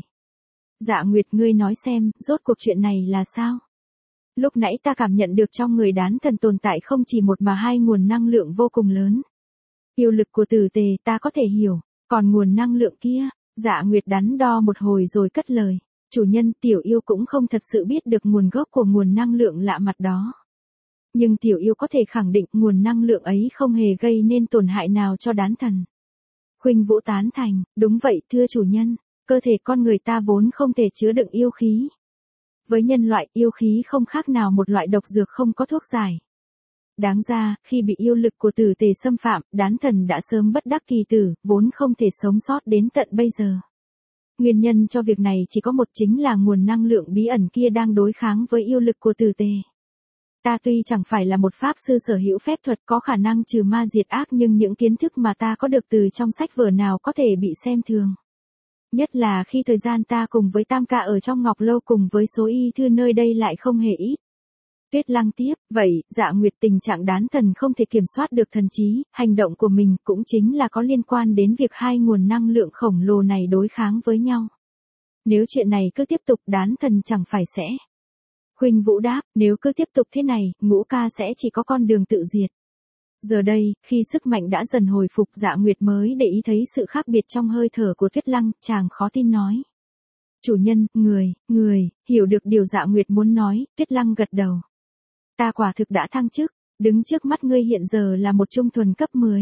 Dạ Nguyệt, ngươi nói xem, rốt cuộc chuyện này là sao? Lúc nãy ta cảm nhận được trong người Đán Thần tồn tại không chỉ một mà hai nguồn năng lượng vô cùng lớn. Yêu lực của Tử Tề ta có thể hiểu, còn nguồn năng lượng kia, Dạ Nguyệt đắn đo một hồi rồi cất lời. Chủ nhân, tiểu yêu cũng không thật sự biết được nguồn gốc của nguồn năng lượng lạ mặt đó. Nhưng tiểu yêu có thể khẳng định nguồn năng lượng ấy không hề gây nên tổn hại nào cho Đán Thần. Khuynh Vũ tán thành, đúng vậy thưa chủ nhân, cơ thể con người ta vốn không thể chứa đựng yêu khí. Với nhân loại, yêu khí không khác nào một loại độc dược không có thuốc giải. Đáng ra, khi bị yêu lực của Tử Tề xâm phạm, Đán Thần đã sớm bất đắc kỳ tử, vốn không thể sống sót đến tận bây giờ. Nguyên nhân cho việc này chỉ có một, chính là nguồn năng lượng bí ẩn kia đang đối kháng với yêu lực của Tử Tề. Ta tuy chẳng phải là một pháp sư sở hữu phép thuật có khả năng trừ ma diệt ác, nhưng những kiến thức mà ta có được từ trong sách vở nào có thể bị xem thường. Nhất là khi thời gian ta cùng với Tam Ca ở trong Ngọc Lâu cùng với số y thư nơi đây lại không hề ít. Tuyết Lăng tiếp, vậy, Dạ Nguyệt, tình trạng Đán Thần không thể kiểm soát được thần trí, hành động của mình cũng chính là có liên quan đến việc hai nguồn năng lượng khổng lồ này đối kháng với nhau. Nếu chuyện này cứ tiếp tục, Đán Thần chẳng phải sẽ. Khuynh Vũ đáp, nếu cứ tiếp tục thế này, Ngũ ca sẽ chỉ có con đường tự diệt. Giờ đây, khi sức mạnh đã dần hồi phục, Dạ Nguyệt mới để ý thấy sự khác biệt trong hơi thở của Tuyết Lăng, chàng khó tin nói. Chủ nhân, người, hiểu được điều Dạ Nguyệt muốn nói, Tuyết Lăng gật đầu. Ta quả thực đã thăng chức, đứng trước mắt ngươi hiện giờ là một trung thuần cấp 10.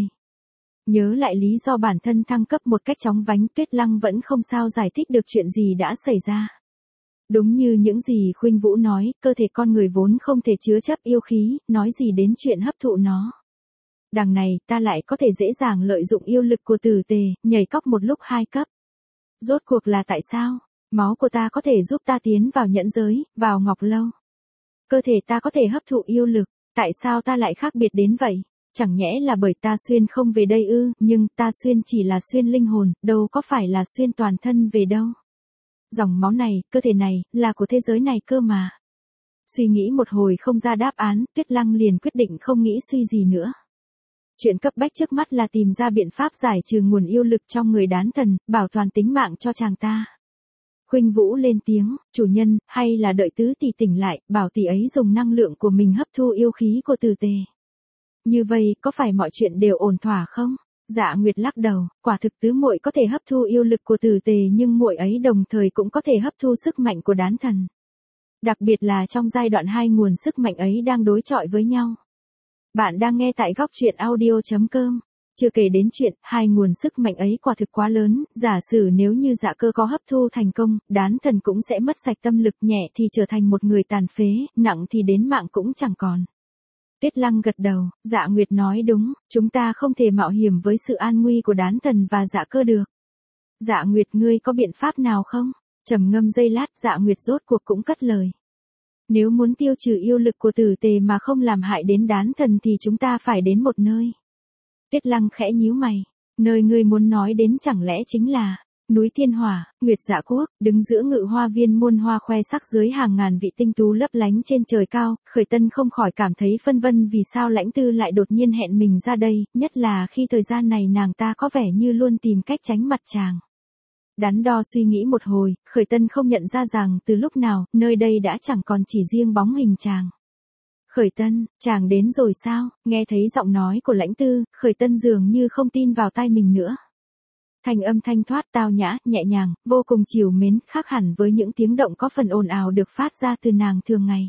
Nhớ lại lý do bản thân thăng cấp một cách chóng vánh, Tuyết Lăng vẫn không sao giải thích được chuyện gì đã xảy ra. Đúng như những gì Khuynh Vũ nói, cơ thể con người vốn không thể chứa chấp yêu khí, nói gì đến chuyện hấp thụ nó. Đằng này, ta lại có thể dễ dàng lợi dụng yêu lực của Tử Tề, nhảy cóc một lúc 2 cấp. Rốt cuộc là tại sao? Máu của ta có thể giúp ta tiến vào nhẫn giới, vào Ngọc Lâu. Cơ thể ta có thể hấp thụ yêu lực, tại sao ta lại khác biệt đến vậy? Chẳng nhẽ là bởi ta xuyên không về đây ư? Nhưng ta xuyên chỉ là xuyên linh hồn, đâu có phải là xuyên toàn thân về đâu. Dòng máu này, cơ thể này, là của thế giới này cơ mà. Suy nghĩ một hồi không ra đáp án, Tuyết Lăng liền quyết định không nghĩ suy gì nữa. Chuyện cấp bách trước mắt là tìm ra biện pháp giải trừ nguồn yêu lực trong người đán thần, bảo toàn tính mạng cho chàng ta. Khuynh Vũ lên tiếng, chủ nhân, hay là đợi tứ tỷ tỉnh lại, bảo tỷ ấy dùng năng lượng của mình hấp thu yêu khí của Từ Tề. Như vậy, có phải mọi chuyện đều ổn thỏa không? Dạ Nguyệt lắc đầu, quả thực tứ muội có thể hấp thu yêu lực của Từ Tề nhưng muội ấy đồng thời cũng có thể hấp thu sức mạnh của đán thần. Đặc biệt là trong giai đoạn hai nguồn sức mạnh ấy đang đối chọi với nhau. Bạn đang nghe tại góc truyện audio.com. Chưa kể đến chuyện, hai nguồn sức mạnh ấy quả thực quá lớn, giả sử nếu như Dạ Cơ có hấp thu thành công, đán thần cũng sẽ mất sạch tâm lực, nhẹ thì trở thành một người tàn phế, nặng thì đến mạng cũng chẳng còn. Tuyết Lăng gật đầu, Dạ Nguyệt nói đúng, chúng ta không thể mạo hiểm với sự an nguy của đán thần và Dạ Cơ được. Dạ Nguyệt, ngươi có biện pháp nào không? Trầm ngâm giây lát, Dạ Nguyệt rốt cuộc cũng cất lời. Nếu muốn tiêu trừ yêu lực của Tử Tề mà không làm hại đến đán thần thì chúng ta phải đến một nơi. Tuyết Lăng khẽ nhíu mày, nơi ngươi muốn nói đến chẳng lẽ chính là núi Thiên Hỏa, Nguyệt Dạ Quốc, đứng giữa ngự hoa viên muôn hoa khoe sắc dưới hàng ngàn vị tinh tú lấp lánh trên trời cao, Khởi Tân không khỏi cảm thấy phân vân vì sao Lãnh Tư lại đột nhiên hẹn mình ra đây, nhất là khi thời gian này nàng ta có vẻ như luôn tìm cách tránh mặt chàng. Đắn đo suy nghĩ một hồi, Khởi Tân không nhận ra rằng từ lúc nào, nơi đây đã chẳng còn chỉ riêng bóng hình chàng. Khởi Tân, chàng đến rồi sao? Nghe thấy giọng nói của Lãnh Tư, Khởi Tân dường như không tin vào tai mình nữa. Thanh âm thanh thoát tao nhã, nhẹ nhàng, vô cùng trìu mến, khác hẳn với những tiếng động có phần ồn ào được phát ra từ nàng thường ngày.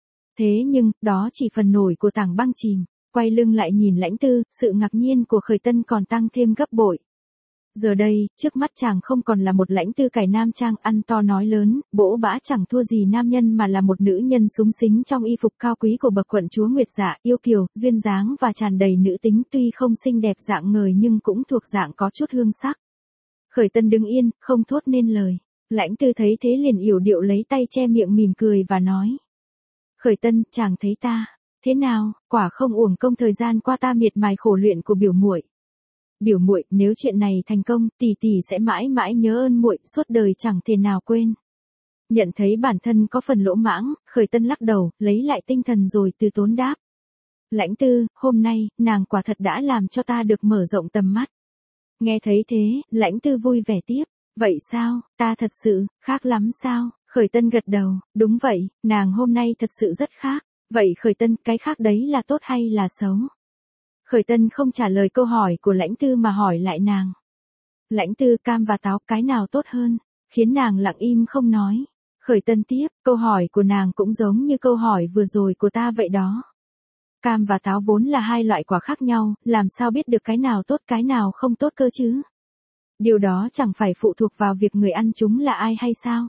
Thế nhưng, đó chỉ phần nổi của tảng băng chìm. Quay lưng lại nhìn Lãnh Tư, sự ngạc nhiên của Khởi Tân còn tăng thêm gấp bội. Giờ đây, trước mắt chàng không còn là một Lãnh Tư cải nam trang ăn to nói lớn, bỗ bã chẳng thua gì nam nhân mà là một nữ nhân súng xính trong y phục cao quý của bậc quận chúa Nguyệt Dạ, yêu kiều, duyên dáng và tràn đầy nữ tính, tuy không xinh đẹp dạng ngời nhưng cũng thuộc dạng có chút hương sắc. Khởi Tân đứng yên, không thốt nên lời. Lãnh Tư thấy thế liền yểu điệu lấy tay che miệng mỉm cười và nói. Khởi Tân, chàng thấy ta thế nào? Quả không uổng công thời gian qua ta miệt mài khổ luyện của biểu muội. Biểu muội, nếu chuyện này thành công, tỷ tỷ sẽ mãi mãi nhớ ơn muội, suốt đời chẳng thể nào quên. Nhận thấy bản thân có phần lỗ mãng, Khởi Tân lắc đầu, lấy lại tinh thần rồi từ tốn đáp. Lãnh Tư, hôm nay, nàng quả thật đã làm cho ta được mở rộng tầm mắt. Nghe thấy thế, Lãnh Tư vui vẻ tiếp. Vậy sao, ta thật sự, khác lắm sao? Khởi Tân gật đầu, đúng vậy, nàng hôm nay thật sự rất khác. Vậy Khởi Tân, cái khác đấy là tốt hay là xấu? Khởi Tân không trả lời câu hỏi của Lãnh Tư mà hỏi lại nàng. Lãnh Tư, cam và táo, cái nào tốt hơn? Khiến nàng lặng im không nói. Khởi Tân tiếp, câu hỏi của nàng cũng giống như câu hỏi vừa rồi của ta vậy đó. Cam và táo vốn là hai loại quả khác nhau, làm sao biết được cái nào tốt cái nào không tốt cơ chứ? Điều đó chẳng phải phụ thuộc vào việc người ăn chúng là ai hay sao?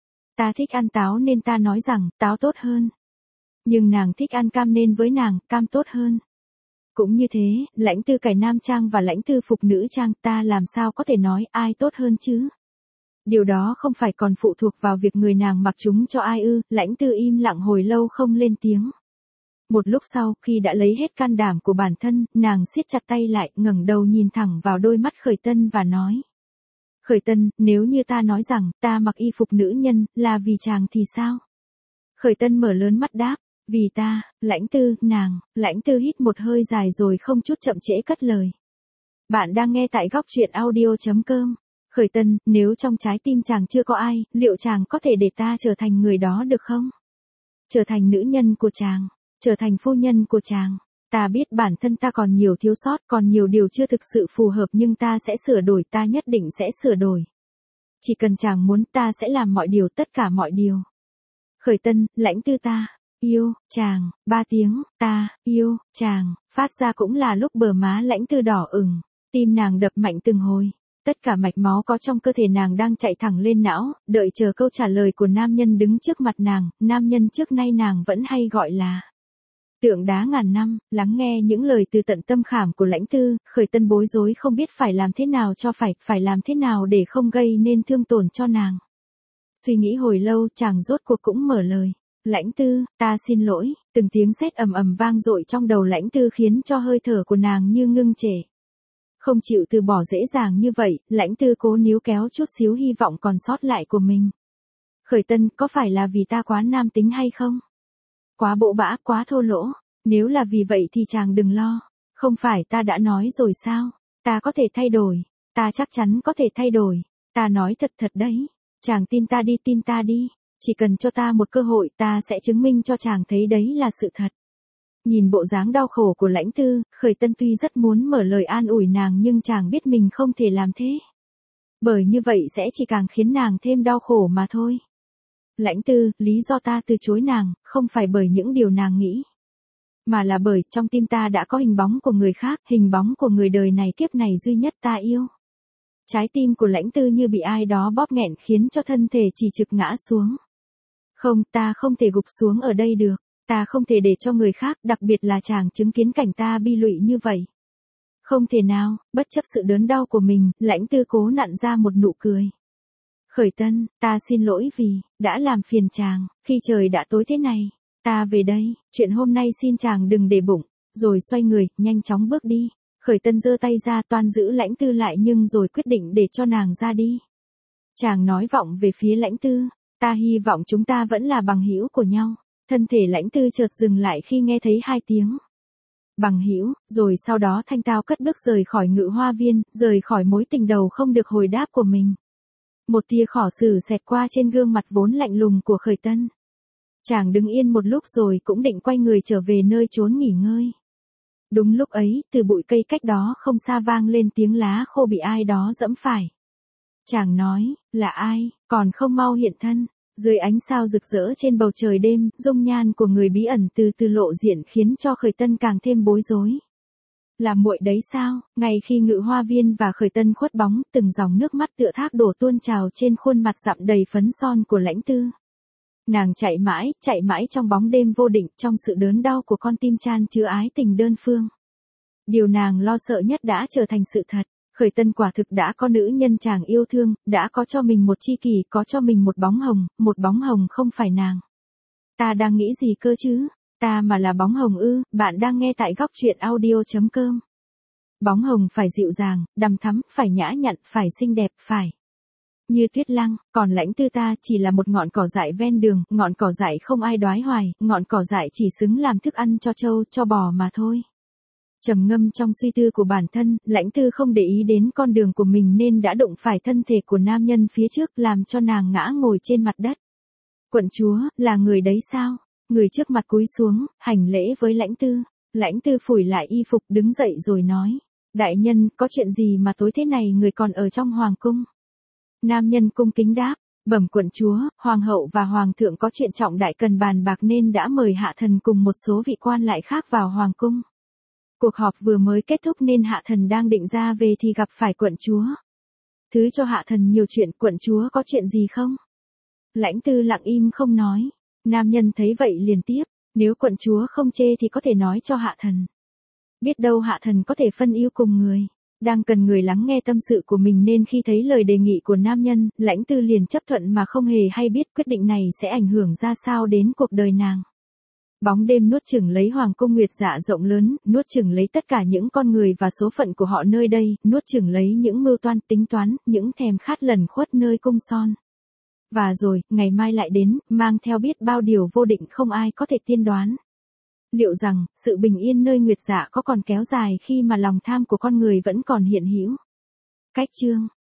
Ta thích ăn táo nên ta nói rằng táo tốt hơn. Nhưng nàng thích ăn cam nên với nàng, cam tốt hơn. Cũng như thế, Lãnh Tư cải nam trang và Lãnh Tư phục nữ trang, ta làm sao có thể nói ai tốt hơn chứ? Điều đó không phải còn phụ thuộc vào việc người nàng mặc chúng cho ai ư? Lãnh Tư im lặng hồi lâu không lên tiếng. Một lúc sau, khi đã lấy hết can đảm của bản thân, nàng siết chặt tay lại, ngẩng đầu nhìn thẳng vào đôi mắt Khởi Tân và nói. Khởi Tân, nếu như ta nói rằng, ta mặc y phục nữ nhân, là vì chàng thì sao? Khởi Tân mở lớn mắt đáp. Vì ta, Lãnh Tư, nàng. Lãnh Tư hít một hơi dài rồi không chút chậm trễ cất lời. Bạn đang nghe tại góc truyện audio.com. Khởi Tân, nếu trong trái tim chàng chưa có ai, liệu chàng có thể để ta trở thành người đó được không? Trở thành nữ nhân của chàng, trở thành phu nhân của chàng. Ta biết bản thân ta còn nhiều thiếu sót, còn nhiều điều chưa thực sự phù hợp nhưng ta sẽ sửa đổi, ta nhất định sẽ sửa đổi. Chỉ cần chàng muốn ta sẽ làm mọi điều, tất cả mọi điều. Khởi Tân, Lãnh Tư ta yêu chàng, 3 tiếng, ta yêu chàng, phát ra cũng là lúc bờ má Lãnh Tư đỏ ửng, tim nàng đập mạnh từng hồi. Tất cả mạch máu có trong cơ thể nàng đang chạy thẳng lên não, đợi chờ câu trả lời của nam nhân đứng trước mặt nàng, nam nhân trước nay nàng vẫn hay gọi là tượng đá ngàn năm. Lắng nghe những lời từ tận tâm khảm của Lãnh Tư, Khởi Tân bối rối không biết phải làm thế nào cho phải làm thế nào để không gây nên thương tổn cho nàng. Suy nghĩ hồi lâu, chàng rốt cuộc cũng mở lời. Lãnh Tư, ta xin lỗi. Từng tiếng sét ầm ầm vang dội trong đầu Lãnh Tư khiến cho hơi thở của nàng như ngưng trệ. Không chịu từ bỏ dễ dàng như vậy, Lãnh Tư cố níu kéo chút xíu hy vọng còn sót lại của mình. Khởi Tân, có phải là vì ta quá nam tính hay không? Quá bỗ bã, quá thô lỗ. Nếu là vì vậy thì chàng đừng lo. Không phải ta đã nói rồi sao? Ta có thể thay đổi. Ta chắc chắn có thể thay đổi. Ta nói thật thật đấy. Chàng tin ta đi. Chỉ cần cho ta một cơ hội ta sẽ chứng minh cho chàng thấy đấy là sự thật. Nhìn bộ dáng đau khổ của Lãnh Tư, Khởi Tân tuy rất muốn mở lời an ủi nàng nhưng chàng biết mình không thể làm thế. Bởi như vậy sẽ chỉ càng khiến nàng thêm đau khổ mà thôi. Lãnh Tư, lý do ta từ chối nàng, không phải bởi những điều nàng nghĩ. Mà là bởi trong tim ta đã có hình bóng của người khác, hình bóng của người đời này kiếp này duy nhất ta yêu. Trái tim của Lãnh Tư như bị ai đó bóp nghẹn khiến cho thân thể chỉ trực ngã xuống. Không, ta không thể gục xuống ở đây được. Ta không thể để cho người khác, đặc biệt là chàng chứng kiến cảnh ta bi lụy như vậy. Không thể nào, bất chấp sự đớn đau của mình, Lãnh Tư cố nặn ra một nụ cười. Khởi Tân, ta xin lỗi vì đã làm phiền chàng, khi trời đã tối thế này. Ta về đây, chuyện hôm nay xin chàng đừng để bụng, rồi xoay người, nhanh chóng bước đi. Khởi Tân giơ tay ra toan giữ Lãnh Tư lại nhưng rồi quyết định để cho nàng ra đi. Chàng nói vọng về phía Lãnh Tư, ta hy vọng chúng ta vẫn là bằng hữu của nhau. Thân thể Lãnh Tư chợt dừng lại khi nghe thấy hai tiếng. Bằng hữu, rồi sau đó thanh tao cất bước rời khỏi Ngự Hoa Viên, rời khỏi mối tình đầu không được hồi đáp của mình. Một tia khó xử xẹt qua trên gương mặt vốn lạnh lùng của Khởi Tân. Chàng đứng yên một lúc rồi cũng định quay người trở về nơi trốn nghỉ ngơi. Đúng lúc ấy, từ bụi cây cách đó không xa vang lên tiếng lá khô bị ai đó giẫm phải. Chàng nói, là ai, còn không mau hiện thân. Dưới ánh sao rực rỡ trên bầu trời đêm, dung nhan của người bí ẩn từ từ lộ diện khiến cho Khởi Tân càng thêm bối rối. Là muội đấy sao? Ngay khi Ngự Hoa Viên và Khởi Tân khuất bóng, từng dòng nước mắt tựa thác đổ tuôn trào trên khuôn mặt dặm đầy phấn son của Lãnh Tư. Nàng chạy mãi trong bóng đêm vô định, trong sự đớn đau của con tim chan chứa ái tình đơn phương. Điều nàng lo sợ nhất đã trở thành sự thật. Khởi Tân quả thực đã có nữ nhân chàng yêu thương, đã có cho mình một tri kỷ, có cho mình một bóng hồng không phải nàng. Ta đang nghĩ gì cơ chứ? Ta mà là bóng hồng ư? Bạn đang nghe tại góc truyện audio.com. Bóng hồng phải dịu dàng, đằm thắm, phải nhã nhặn, phải xinh đẹp, phải như tuyết lăng, còn Lãnh Tư ta chỉ là một ngọn cỏ dại ven đường, ngọn cỏ dại không ai đoái hoài, ngọn cỏ dại chỉ xứng làm thức ăn cho trâu, cho bò mà thôi. Trầm ngâm trong suy tư của bản thân, Lãnh Tư không để ý đến con đường của mình nên đã đụng phải thân thể của nam nhân phía trước làm cho nàng ngã ngồi trên mặt đất. Quận chúa, là người đấy sao? Người trước mặt cúi xuống, hành lễ với Lãnh Tư. Lãnh Tư phủi lại y phục đứng dậy rồi nói. Đại nhân, có chuyện gì mà tối thế này người còn ở trong hoàng cung? Nam nhân cung kính đáp. Bẩm quận chúa, hoàng hậu và hoàng thượng có chuyện trọng đại cần bàn bạc nên đã mời hạ thần cùng một số vị quan lại khác vào hoàng cung. Cuộc họp vừa mới kết thúc nên hạ thần đang định ra về thì gặp phải quận chúa. Thứ cho hạ thần nhiều chuyện, quận chúa có chuyện gì không? Lãnh Tư lặng im không nói. Nam nhân thấy vậy liền tiếp. Nếu quận chúa không chê thì có thể nói cho hạ thần. Biết đâu hạ thần có thể phân ưu cùng người. Đang cần người lắng nghe tâm sự của mình nên khi thấy lời đề nghị của nam nhân, Lãnh Tư liền chấp thuận mà không hề hay biết quyết định này sẽ ảnh hưởng ra sao đến cuộc đời nàng. Bóng đêm nuốt chửng lấy hoàng cung nguyệt dạ rộng lớn, nuốt chửng lấy tất cả những con người và số phận của họ nơi đây, nuốt chửng lấy những mưu toan tính toán, những thèm khát lẩn khuất nơi cung son. Và rồi, ngày mai lại đến, mang theo biết bao điều vô định không ai có thể tiên đoán. Liệu rằng, sự bình yên nơi nguyệt dạ có còn kéo dài khi mà lòng tham của con người vẫn còn hiện hữu? Cách chương